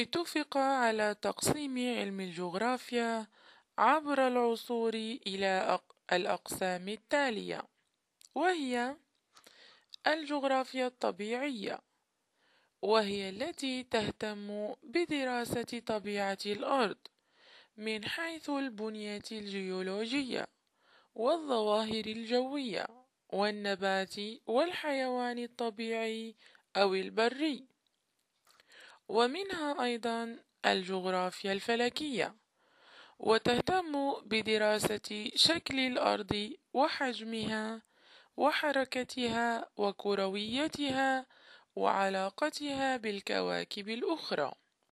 اتفق على تقسيم علم الجغرافيا عبر العصور إلى الأقسام التالية، وهي الجغرافيا الطبيعية، وهي التي تهتم بدراسة طبيعة الأرض من حيث البنية الجيولوجية والظواهر الجوية والنبات والحيوان الطبيعي أو البري. ومنها أيضا الجغرافيا الفلكية، وتهتم بدراسة شكل الأرض وحجمها وحركتها وكرويتها وعلاقتها بالكواكب الأخرى.